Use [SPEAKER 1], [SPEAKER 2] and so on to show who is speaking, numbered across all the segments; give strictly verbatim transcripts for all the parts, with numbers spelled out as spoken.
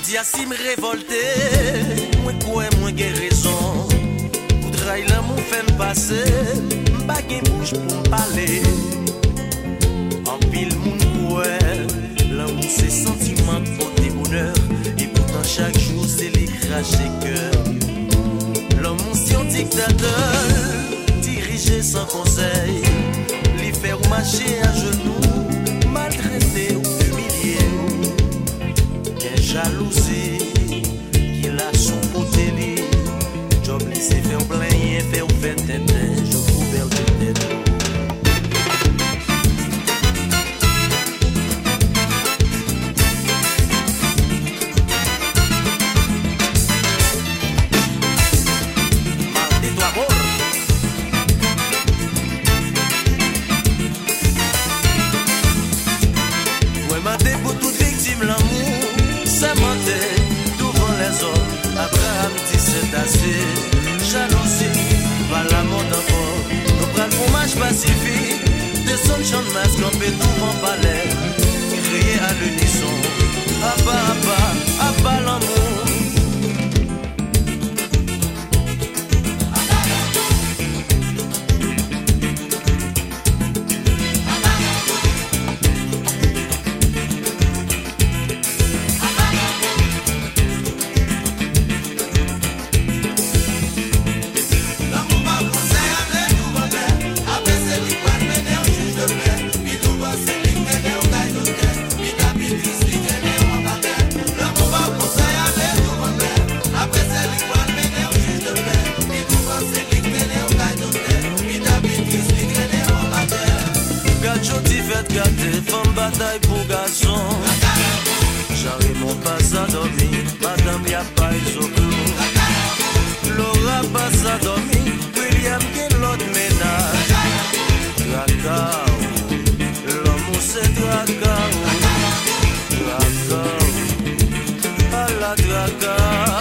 [SPEAKER 1] Jodi a si me révolté, moi quoi moi gen raison. Pour trahir l'amour fait me passer, m'pa gen bouche pour me parler. En pile moun kouè, l'amour c'est sentiment côté bonheur. Et pourtant chaque jour c'est l'écraser cœur. L'amour c'est un dictateur, dirigé sans conseil. Li faire marcher à genoux, maltraiter ou humilier. Quelle jalousie qu'il a son côté li. Job laissé faire plein, fait ou fait tête, je couvert de tête. Pour toute victime l'amour, ça mentait devant les hommes. Abraham dit c'est assez. Jalousie, pas la mode encore. Nous prenons fromage pacifique. Des sons chantent masque, on peut tout en palais. Crier à l'unisson. Abba, abba, abba l'amour. Femme bataille pour garçon. J'arrive mon passe à dormir. Madame y'a pas eu au clou. Laura passe à dormir. William qui l'autre ménage. Dracao. L'amour c'est Dracao. Dracao. À la Dracao.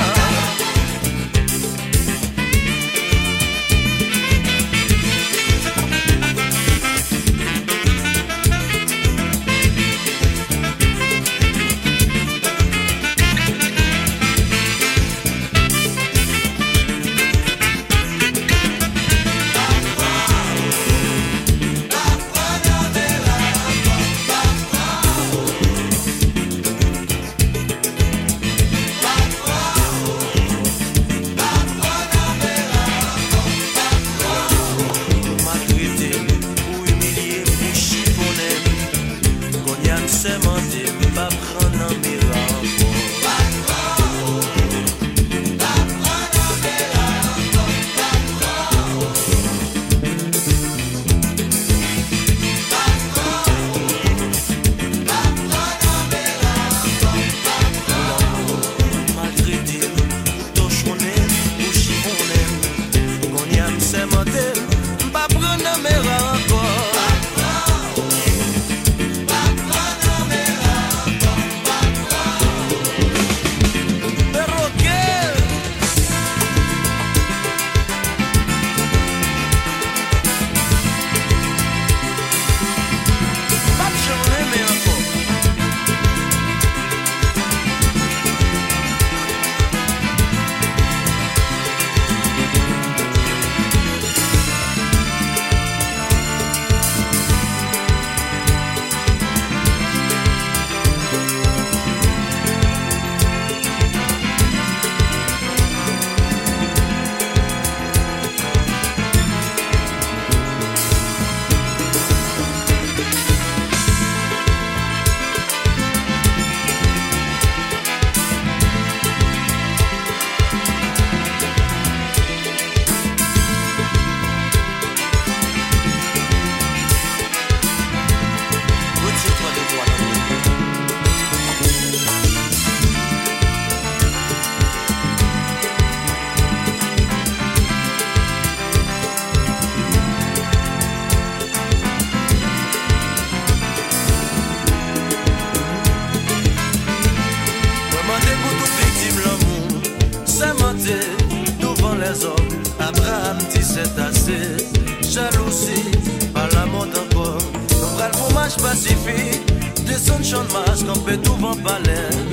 [SPEAKER 1] Abraham dit c'est assez. Jalousie, pas la mode encore. Nous prenons le fromage pacifique. Des sons de masque, on peut tout vent palais.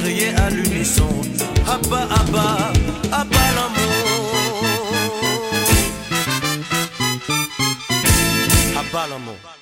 [SPEAKER 1] crier à l'unisson. Abba, Abba, Abba l'amour. Abba l'amour.